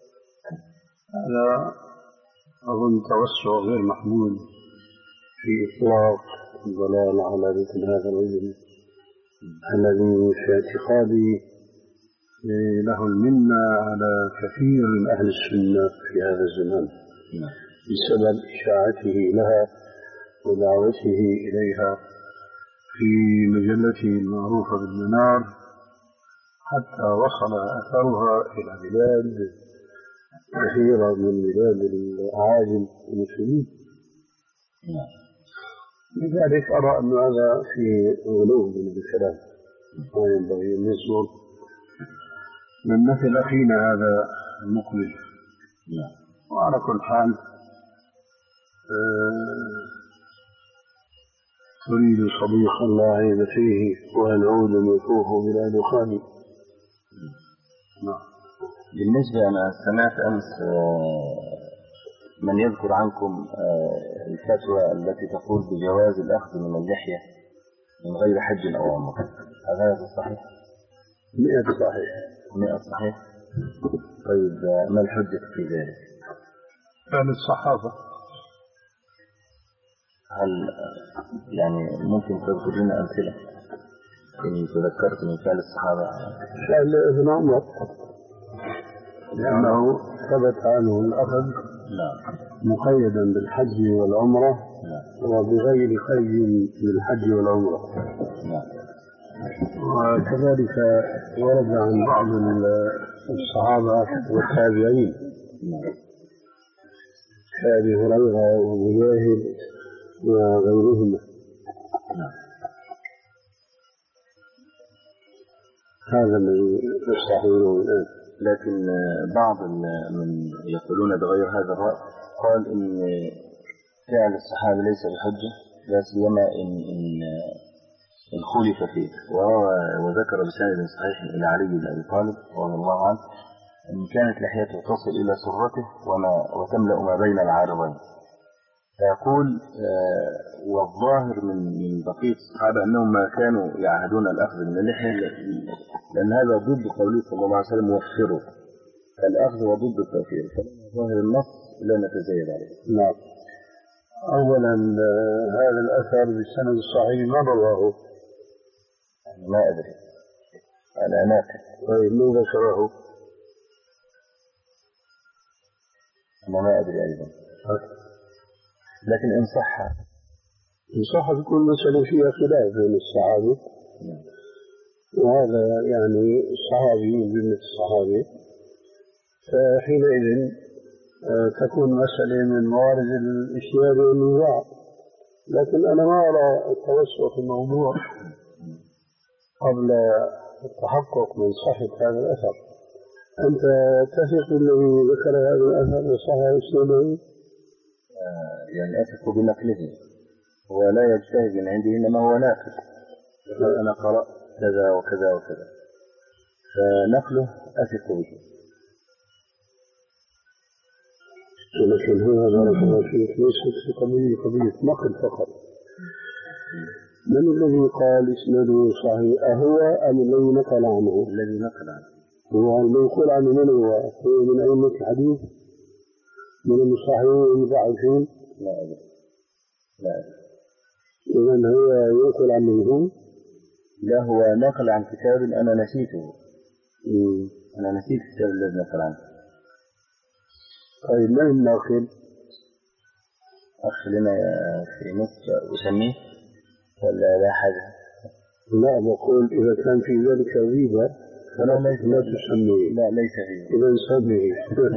هذا أظن توسع غير محمود في إطلاق الضلال على مثل هذا الرجل الذي في اعتقادي له المنة على كثير من أهل السنة في هذا الزمان بسبب إشاعته لها ودعوته إليها في مجلته المعروفة بالمنار حتى وصل أثرها إلى بلاد كثيرة من بلاد الأعاجم المسلمين. لذلك أرى أن هذا في غلو من الكلام، ما ينبغي أن يصدر من مثل أخينا هذا المقبل. وعلى كل حال آه تريد صديقا لا عيب فيه وأن عود يفوح بلا دخان. نعم. بالنسبة أنا سمعت أمس من يذكر عنكم الفتوى التي تقول بجواز الأخذ من اللحية من غير حج أو عمرة، هذا صحيح؟ مئة صحيح. مئة صحيح. طيب ما الحجة في ذلك؟ فعل الصحابة. هل يعني ممكن تذكرين أمثلة إن تذكرت من فعل الصحابة؟ فعل ابن عمر لأنه ثبت عنه الأخذ مقيدا بالحج والعمرة وبغير قيد بالحج والعمرة. وكذلك ورد عن بعض الصحابة والتابعين كأبي هريرة ومجاهد وغيرهما. هذا الذي يستحيله الآن. لكن بعض من يقولون بغير هذا الرأي قال إن فعل الصحابة ليس بحجة لا سيما إن, إن, إن خلف فيه، وذكر بسند صحيح إلى علي بن أبي طالب رضي الله عنه أن كانت لحيته تصل إلى سرته وما وتملأ ما بين العارضين. فيقول آه والظاهر من من بقية الصحابة أنهم ما كانوا يعهدون الأخذ من اللحية، لأن هذا ضد قوله صلى الله عليه وسلم وفروا، فالأخذ هو ضد التوفير، فظاهر النص لا نتزايد عليه. نعم. أولا هذا الأثر بالسند الصحيح ما رواه؟ ما أدري، أنا ناكد. طيب من ذكره؟ أنا ما أدري أيضا، لكن إن صح إن صح تكون مسألة فيها خلاف بين الصحابة، وهذا يعني الصحابي من جملة الصحابة، فحينئذ تكون مسألة من موارد الاجتهاد والنزاع. لكن أنا ما أرى التوسع في الموضوع قبل التحقق من صحة هذا الأثر. أنت تثق بالذي ذكر هذا الأثر وصحة إسلامه؟ يعني أثق بنقله، هو لا يجتهد من عندي إنما هو ناقل. أنا قرأت كذا وكذا وكذا، فنقله أثق به. ولكن هو بارك الله فيك ليست في قضية قضية نقل فقط. من الذي قال اسناده صحيح؟ أهو أم الذي نقل عنه؟ الذي نقل عنه هو المنقول عنه. من هو؟ هو من أئمة الحديث؟ من المصححين والمضاعفين؟ لا أدري لا أدري. إذن هو ينقل عن منهم؟ لا، هو نقل عن كتاب أنا نسيته. مم. أنا نسيت الكتاب الذي نقل عنه. طيب من الناقل؟ أخ لنا في مصر أسميه ولا لا حاجة؟ لا، بقول إذا كان في ذلك غيبة فلا ليس لا تسميه. لا ليس غيبة. إذا سميه.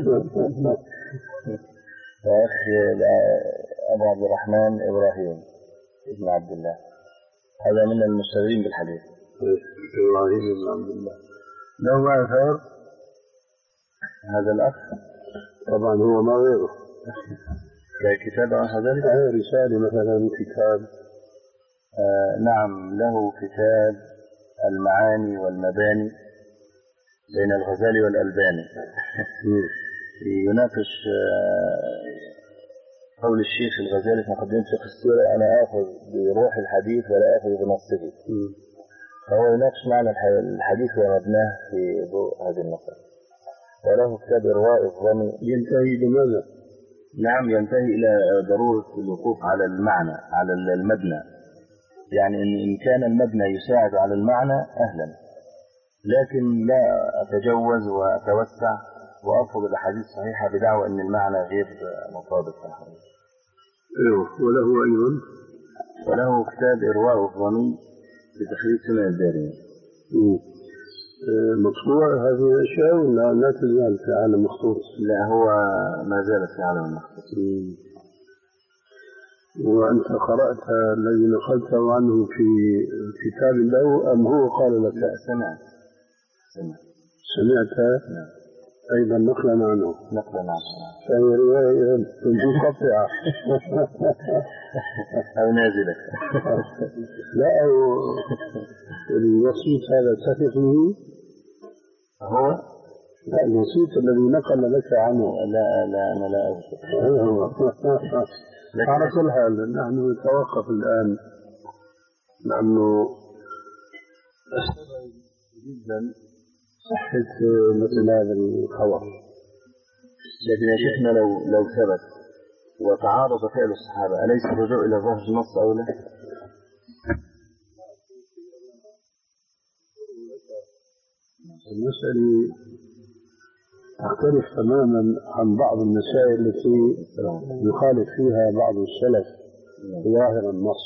أخ أبو عبد الرحمن إبراهيم ابن عبد الله، هذا من المشتغلين بالحديث. إبراهيم ابن عبد الله له آثار. هذا الأخ طبعا هو ما غيره كتاب عن ذلك. رسالة مثلا كتاب. آه نعم، له كتاب المعاني والمباني بين الغزالي والألباني. يناقش آه قول الشيخ الغزالي في مقدمة فقه السيرة أنا آخذ بروح الحديث ولا آخذ بنصه، فهو يناقش معنى الحديث ومبناه في ضوء هذه النقطة. وله كتاب إرواء الظمي ينتهي بماذا؟ نعم، ينتهي إلى ضرورة الوقوف على المعنى على المبنى، يعني إن كان المبنى يساعد على المعنى أهلا، لكن لا أتجوز وأتوسع وأرفض الأحاديث الصحيحة بدعوى أن المعنى غير مطابق. أيوه. وله أيضا وله كتاب إرواء الظمي بتخريج سنة الدارمي. مطبوع هذه الأشياء ولا لا تزال في عالم مخطوط؟ لا هو ما زال في عالم المخطوط. وأنت قرأت الذي نقلته عنه في كتاب له أم هو قال لك؟ لا سمعت سمعت سمعت نعم. أيضا نقلا عنه نقلا عنه فهي رواية منقطعة أو نازلة. لا أو الوسيط هذا تثق به هو لا الوسيط الذي نقل لك عنه. لا لا أنا لا أذكر. على كل حال نحن نتوقف الآن لأنه أستبعد جدا صحة مثل هذا الخبر. لكن يا شيخنا لو لو ثبت وتعارض فعل الصحابة أليس الرجوع إلى ظاهر النص أولى؟ المسألة تختلف تماما عن بعض المسائل التي يخالف فيها بعض السلف ظاهر النص.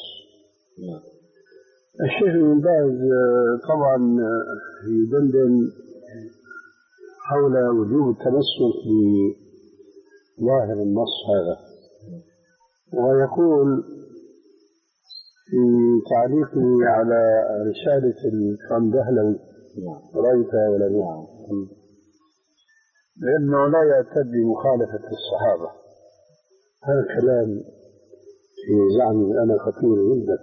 الشيخ ابن باز طبعا يدندن حول وجوب التمسك بظاهر النص هذا، ويقول في تعليقه على رسالة القندهلوي رأيتها ولا لا؟ لأنه لا يعتد بمخالفة الصحابة. هذا كلام في زعمي أنا خطير جدا.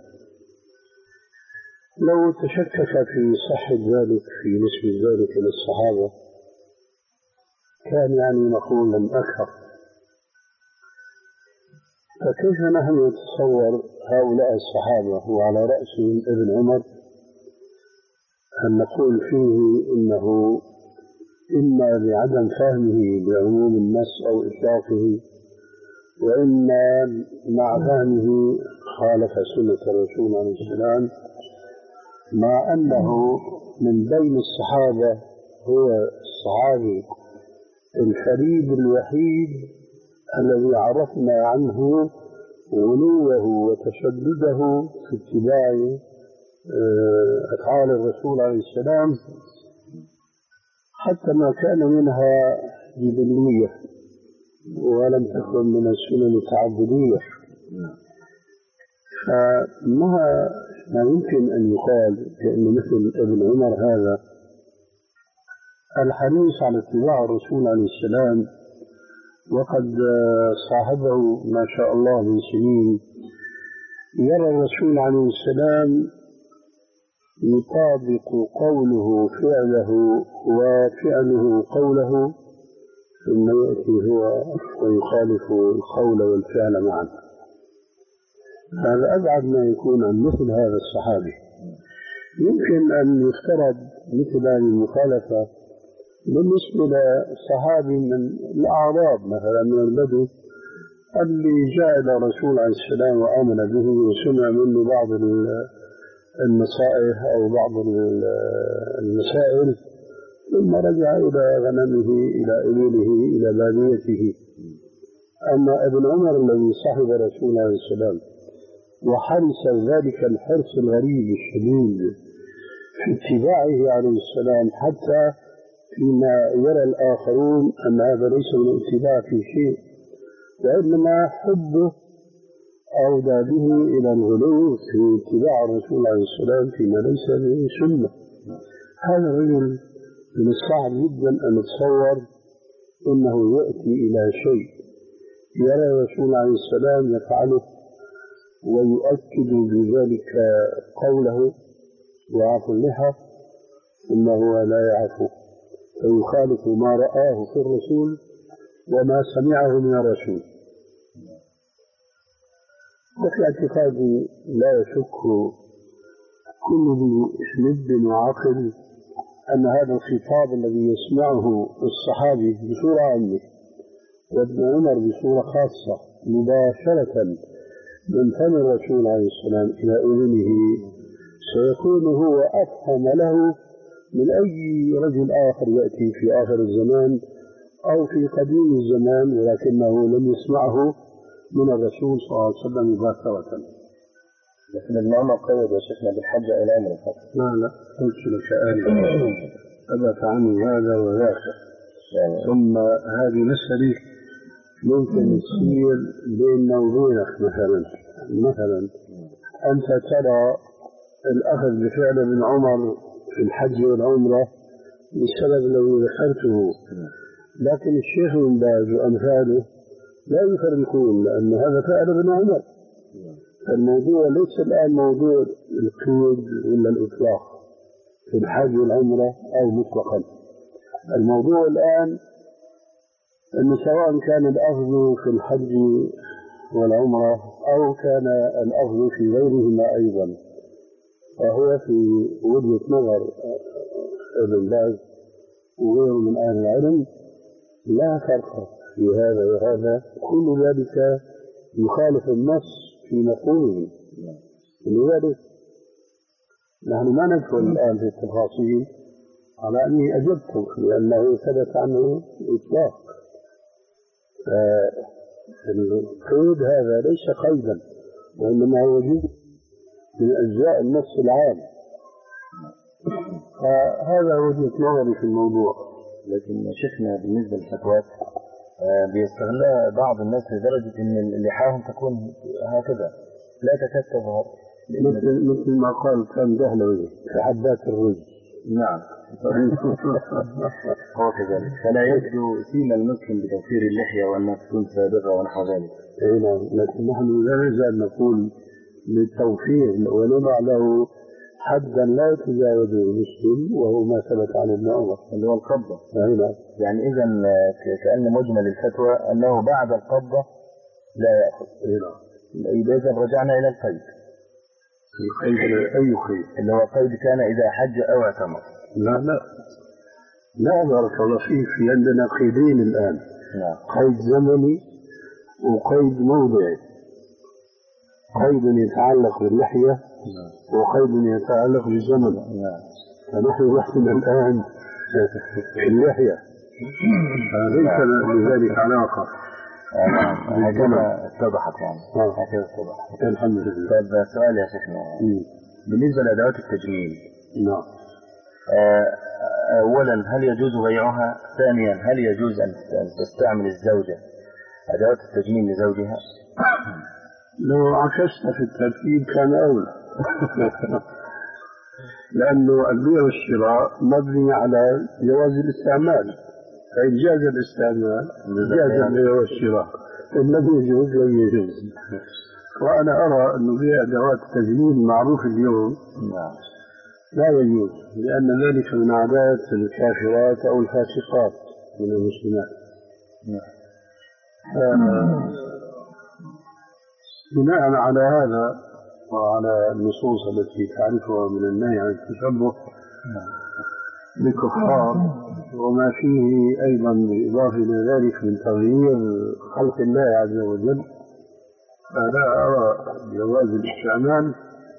لو تشكك في صحة ذلك في نسبة ذلك للصحابة كان يعني مقولا أكثر. فكيف نحن نتصور هؤلاء الصحابة وعلى رأسهم ابن عمر أن نقول فيه إنه إما لعدم فهمه بعموم النص أو إطلاقه، وإما مع فهمه خالف سنة الرسول عليه السلام، مع أنه من بين الصحابة هو الصحابي الفريد الوحيد الذي عرفنا عنه غلوه وتشدده في اتباع أفعال الرسول عليه السلام، حتى ما كان منها جبلية ولم تكن من السنن التعبدية. فما ما يمكن أن يقال بأن مثل ابن عمر هذا الحريص على اتباع الرسول عليه السلام وقد صاحبه ما شاء الله من سنين، يرى الرسول عليه السلام يطابق قوله فعله وفعله قوله، ثم يأتي هو ويخالف القول والفعل معا. هذا أبعد ما يكون عن مثل هذا الصحابي. يمكن أن يفترض مثل هذه المخالفة بالنسبة لصحابي من الأعراب مثلا من البدو اللي جاء إلى الرسول عليه السلام وآمن به وسمع منه بعض النصائح أو بعض المسائل، ثم رجع إلى غنمه إلى إبله إلى باديته. أما ابن عمر الذي صاحب الرسول عليه السلام وحرص ذلك الحرص الغريب الشديد في اتباعه عليه السلام، حتى فيما يرى الآخرون أن هذا ليس من الاتباع في شيء، وإنما حبه أودى به إلى الغلو في اتباع الرسول عليه السلام فيما ليس به سنة. هذا الرجل من الصعب جدا أن نتصور أنه يأتي إلى شيء يرى الرسول عليه السلام يفعله ويؤكد بذلك قوله ويعفو اللحى، ثم هو لا يعفو فيخالف ما رآه في الرسول وما سمعه من الرسول. وفي اعتقادي لا يشك كل ذي لب وعقل أن هذا الخطاب الذي يسمعه الصحابي بصورة عامة وابن عمر بصورة خاصة مباشرة من فم الرسول عليه السلام إلى أذنه سيكون هو أفهم له من أي رجل آخر يأتي في آخر الزمان أو في قديم الزمان ولكنه لم يسمعه من الرسول صلى الله عليه وسلم مباشرة. لكن ابن عمر قيد يا شيخنا بالحج إلى عمر فقط. لا لا قلت لك آلي أبت عنه هذا وذاك يعني. ثم هذه مسألة ممكن تصير بيننا وبينك مثلا مثلا أنت ترى الأخذ بفعل ابن عمر في الحج والعمرة بالسبب الذي ذكرته، لكن الشيخ بن باز وأمثاله لا يفرقون لأن هذا فعل ابن عمر. الموضوع ليس الآن موضوع القيود ولا الإطلاق في الحج والعمرة أو مطلقا. الموضوع الآن أن سواء كان الأخذ في الحج والعمرة أو كان الأخذ في غيرهما أيضا، فهو في وجهة نظر ابن باز وغيره من أهل العلم لا فرق في هذا وهذا، كل ذلك يخالف النص في مفهومه. لذلك نحن ما ندخل الآن في التفاصيل على أني أجبتم لأنه ثبت عنه إطلاق. القيد هذا ليس قيدا وإنما هو جزء من أجزاء النص العام، فهذا وجهة نظري في الموضوع. لكن شيخنا بالنسبة للفتوات بيستغلها بعض الناس لدرجة أن لحاهم تكون هكذا لا تكاد تظهر، مثل مثل ما قال كان دهلوي في حبات الرز. نعم هو كذلك، فلا يبدو سيما المسلم بتوفير اللحية وأنها تكون سابقة ونحو ذلك. أي نعم، لكن نحن لا نزال نقول للتوفير ونضع له حدا لا يتجاوزه المسلم وهو ما ثبت عن ابن عمر اللي هو القبضة. أي نعم. يعني إذا كأن مجمل الفتوى أنه بعد القبضة لا يأخذ. أي نعم. إذا رجعنا إلى القيد. القيد أي قيد؟ اللي هو قيد كان إذا حج أو اعتمر. لا لا لا بارك الله فيك، في عندنا قيدين الآن. نعم. قيد زمني وقيد موضعي. قيد يتعلق باللحية وقيد يتعلق بالزمن. نعم. فنحن نحن الآن في اللحية، فليس لذلك علاقة. نعم هكذا اتضحت يعني. هكذا اتضحت. الحمد لله. طيب سؤال يا شيخنا بالنسبة لأدوات التجميل. نعم. أولا هل يجوز بيعها؟ ثانيا هل يجوز أن تستعمل الزوجة أدوات التجميل لزوجها؟ لو عكست في الترتيب كان أولى لأنه البيع والشراء مبني على جواز الاستعمال، فإن جاز الاستعمال جاز البيع والشراء، إن لم يجوز لم يجوز. وأنا أرى أن بيع أدوات التجميل معروف اليوم لا يجوز، لأن ذلك من عادات الكافرات أو الفاسقات من المسلمات. بناء على هذا وعلى النصوص التي تعرفها من النهي عن التشبه بالكفار وما فيه أيضا بالإضافة إلى ذلك من تغيير خلق الله عز وجل، فلا أرى جواز الاستعمال،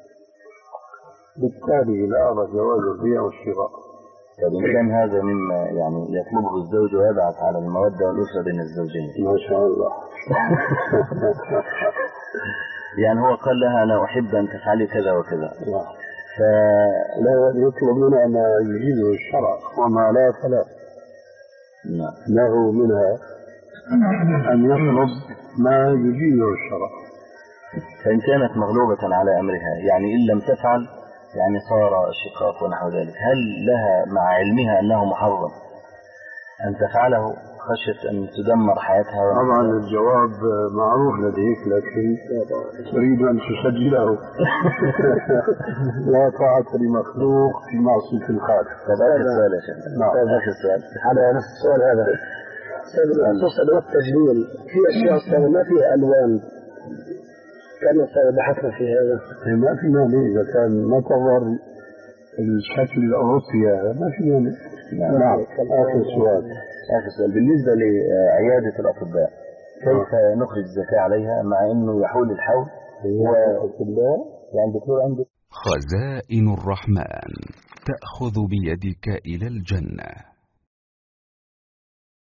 بالتالي لا أرى جواز البيع والشراء. إن كان هذا مما يعني يطلبه الزوج ويبعث على المودة والأسرة بين الزوجين. ما شاء الله. يعني هو قال لها أنا أحب أن تفعلي كذا وكذا، فلا يطلب منها ما يجيزه الشرع وما لا فلا. له منها أن يطلب ما يجيزه الشرع. فإن كانت مغلوبة على أمرها يعني إن لم تفعل يعني صار شقاق ونحو ذلك، هل لها مع علمها أنه محرم أن تفعله خشية أن تدمر حياتها؟ طبعا الجواب معروف لديك، لكن تريد أن تسجله. لا طاعة لمخلوق في معصية الخالق. هذا السؤال يا شيخ. نعم. هذا السؤال. على نفس السؤال هذا. خصوصا أدوات التجميل في أشياء ما فيها ألوان، كان بحثنا في هذا. ما في مانع إذا كان ما تظهر الشكل الأوروبي هذا ما في مانع. نعم. آخر سؤال. آخر سؤال بالنسبة لعيادة الأطباء، كيف نخرج الزكاة عليها مع إنه يحول الحول؟ الأطباء يعني دكتور عنده خزائن الرحمن تأخذ بيدك إلى الجنة.